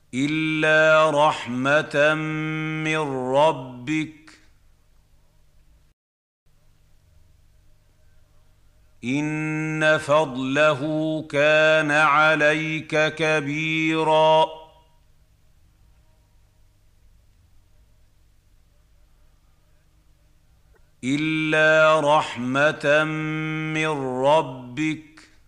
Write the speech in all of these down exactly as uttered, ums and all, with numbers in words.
إلا رحمة من ربك إن فضله كان عليك كبيرا إلا رحمة من ربك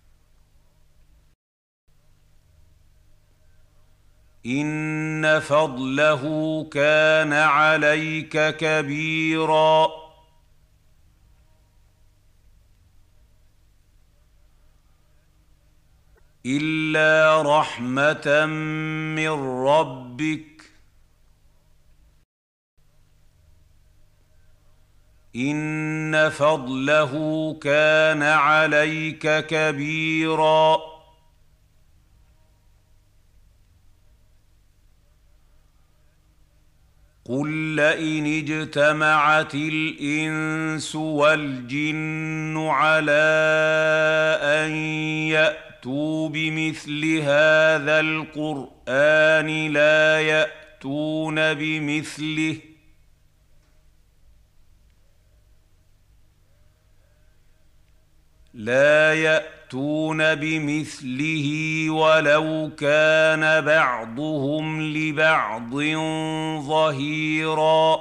إن فضله كان عليك كبيرا إلا رحمة من ربك إن فضله كان عليك كبيرا قل لئن اجتمعت الإنس والجن على أن يأتوا بمثل هذا القرآن لا يأتون بمثله لا يأتون بمثله ولو كان بعضهم لبعض ظهيرا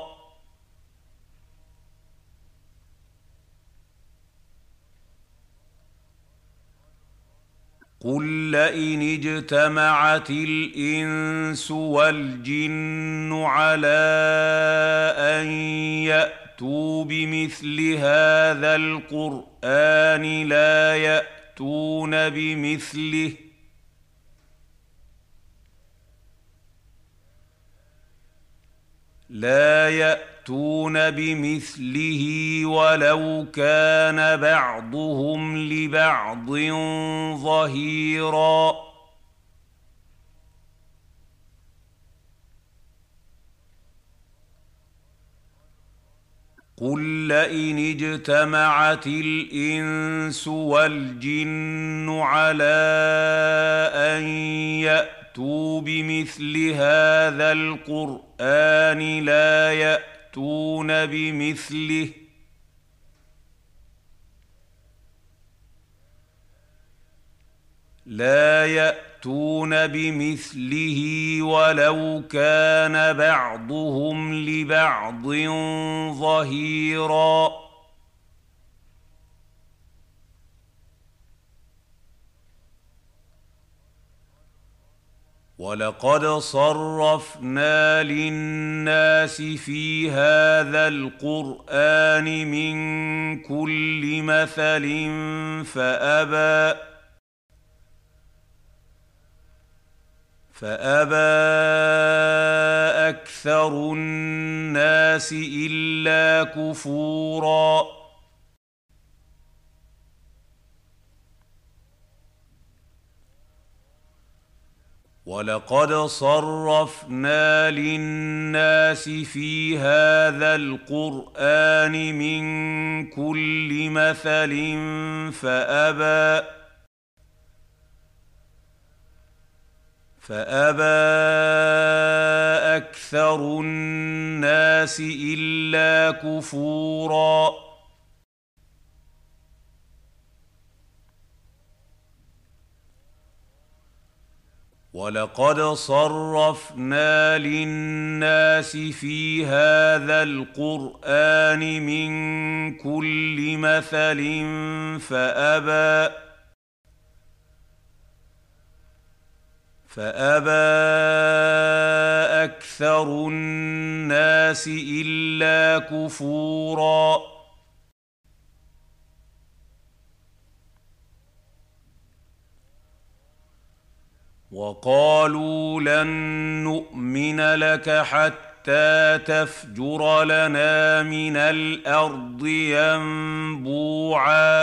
قل لئن اجتمعت الإنس والجن على أن يأتوا بمثل هذا القرآن لا يأتون بمثله لا يأتون بمثله ولو كان بعضهم لبعض ظهيرا قل لئن اجتمعت الإنس والجن على أن يأتوا بمثل هذا القرآن لا يأتون بمثله لا يأتون بمثله ولو كان بعضهم لبعض ظهيرا ولقد صرفنا للناس في هذا القرآن من كل مثل فأبى فأبى أكثر الناس إلا كفورا ولقد صرفنا للناس في هذا القرآن من كل مثل فأبى فأبى أكثر الناس إلا كفورا ولقد صرفنا للناس في هذا القرآن من كل مثل فأبى فأبى أكثر الناس إلا كفورا وقالوا لن نؤمن لك حتى تفجر لنا من الأرض ينبوعا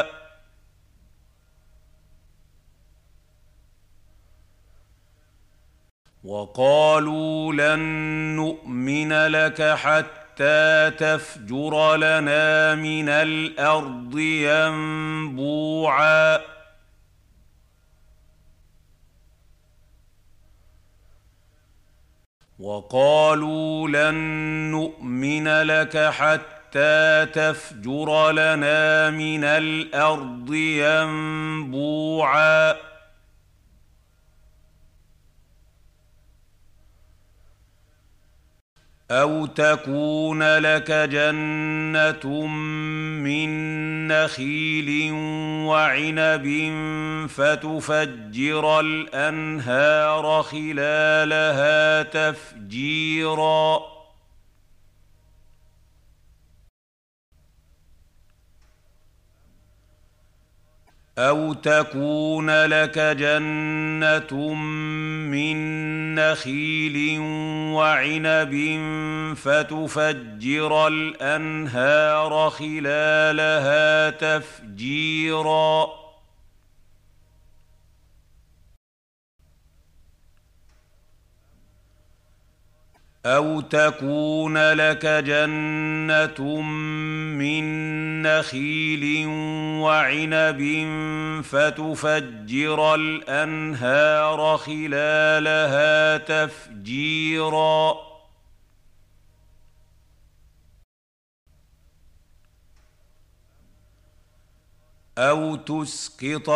وقالوا لن نؤمن لك حتى تفجر لنا من الأرض ينبوعا وقالوا لن نؤمن لك حتى تفجر لنا من الأرض ينبوعا أو تكون لك جنة من نخيل وعنب فتفجر الأنهار خلالها تفجيرا أو تكون لك جنة من نخيل وعنب فتفجر الأنهار خلالها تفجيرا أو تكون لك جنة من نخيل وعنب فتفجر الأنهار خلالها تفجيرا أو تسقط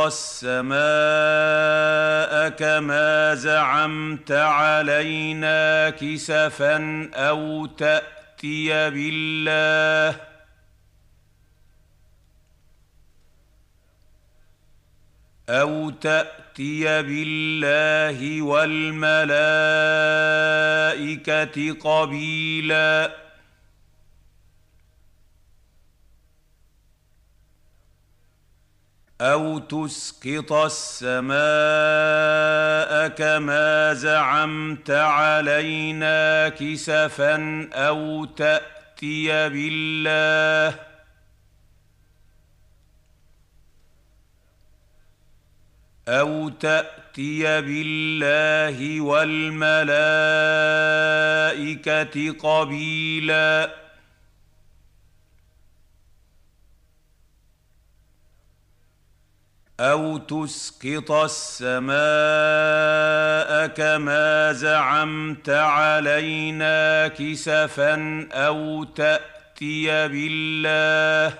السماء كما زعمت علينا كسفا أو تأتي بالله أو تأتي بالله والملائكة قبيلا أو تسقط السماء كما زعمت علينا كسفا أو تأتي بالله أو تأتي بالله والملائكة قبيلا أو تسقط السماء كما زعمت علينا كسفا أو تأتي بالله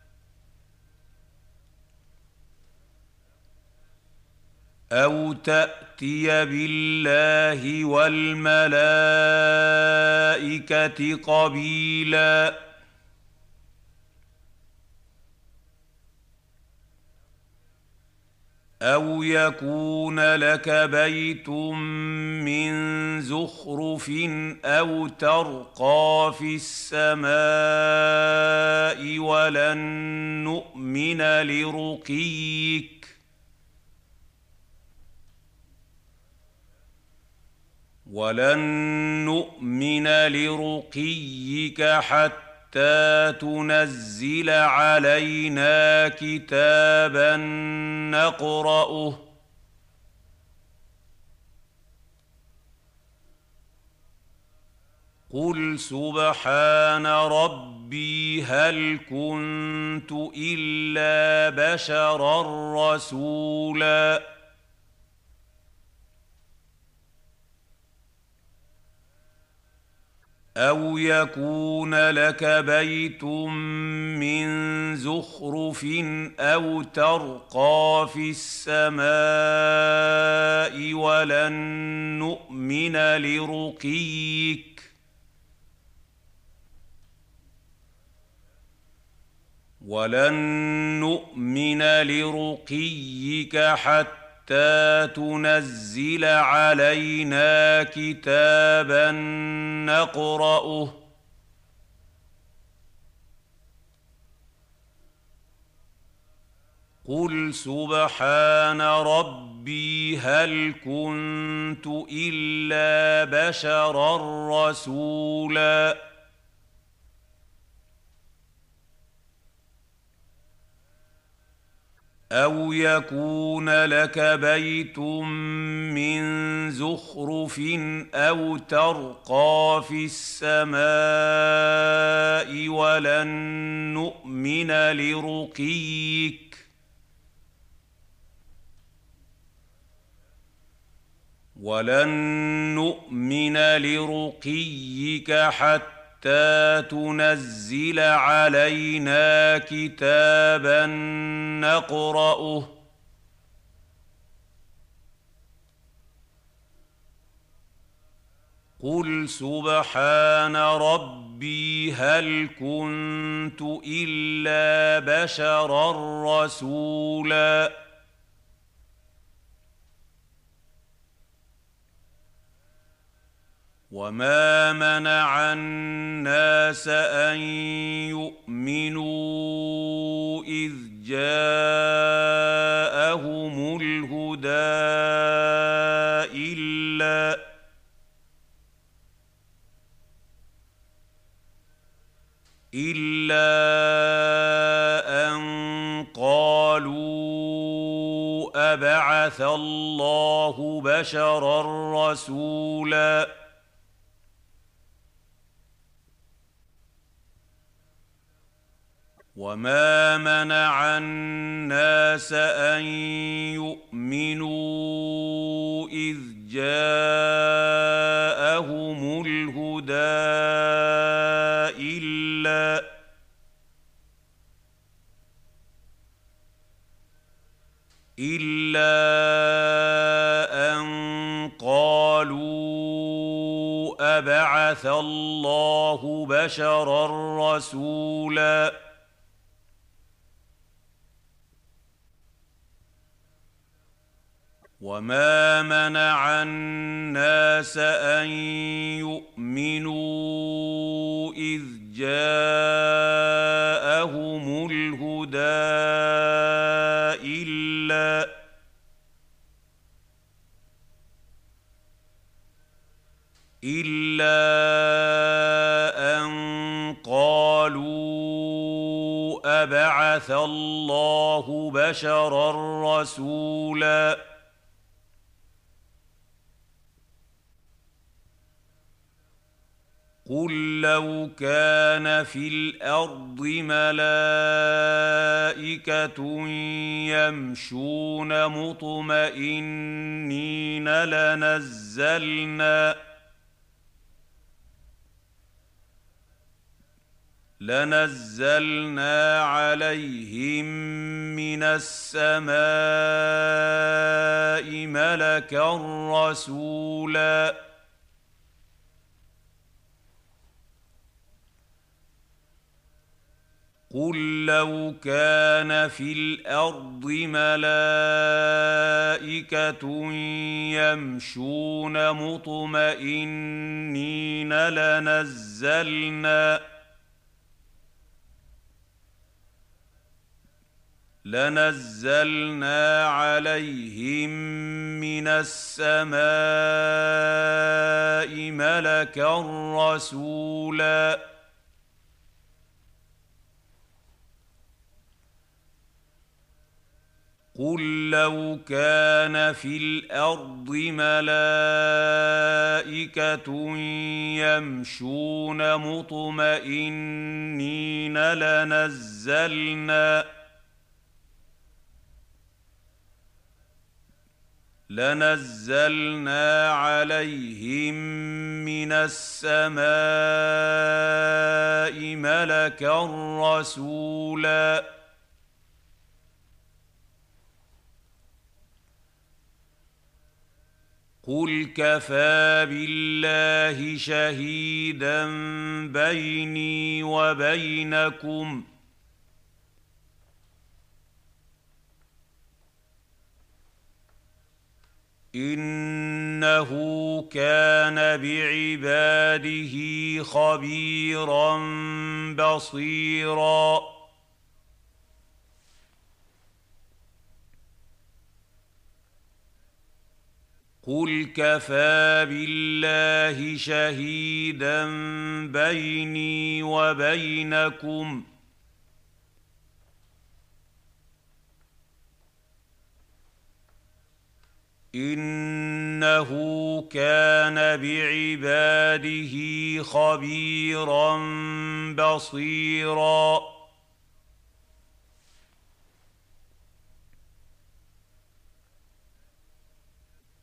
أو تأتي بالله والملائكة قبيلا أو يكون لك بيت من زخرف أو ترقى في السماء ولن نؤمن لرقيك ولن نؤمن لرقيك حتى تنزل علينا كتابا نقرأه قل سبحان ربي هل كنت إلا بشرا رسولا أو يكون لك بيت من زخرف أو ترقى في السماء ولن نؤمن لرقيك ولن نؤمن لرقيك حتى حتى تنزل علينا كتابا نقرأه قل سبحان ربي هل كنت إلا بشرا رسولا أو يكون لك بيت من زخرف أو ترقى في السماء ولن نؤمن لرقيك ولن نؤمن لرقيك حتى تنزل علينا كتابا نقرأه قل سبحان ربي هل كنت إلا بشرا رسولا وما منع الناس أن يؤمنوا إذ جاءهم الهدى إلا إلا أن قالوا أبعث الله بشرا رسولا وما منع الناس أن يؤمنوا إذ جاءهم الهدى إلا إلا أن قالوا أبعث الله بشرا رسولا وما منع الناس أن يؤمنوا إذ جاءهم الهدى إلا إلا أن قالوا أبعث الله بشرا رسولا قل لو كان في الأرض ملائكة يمشون مطمئنين لنزلنا لنزلنا عليهم من السماء ملكا رسولا قل لو كان في الأرض ملائكة يمشون مطمئنين لنزلنا لنزلنا عليهم من السماء ملكا رسولا قل لو كان في الأرض ملائكة يمشون مطمئنين لنزلنا لنزلنا عليهم من السماء ملكا رسولا قل كفى بالله شهيدا بيني وبينكم إنه كان بعباده خبيرا بصيرا قل كفى بالله شهيدا بيني وبينكم إنه كان بعباده خبيرا بصيرا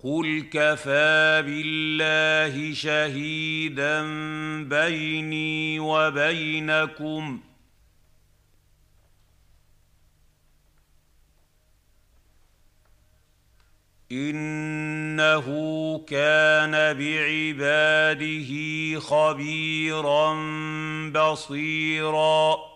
قل كفى بالله شهيدا بيني وبينكم إنه كان بعباده خبيرا بصيرا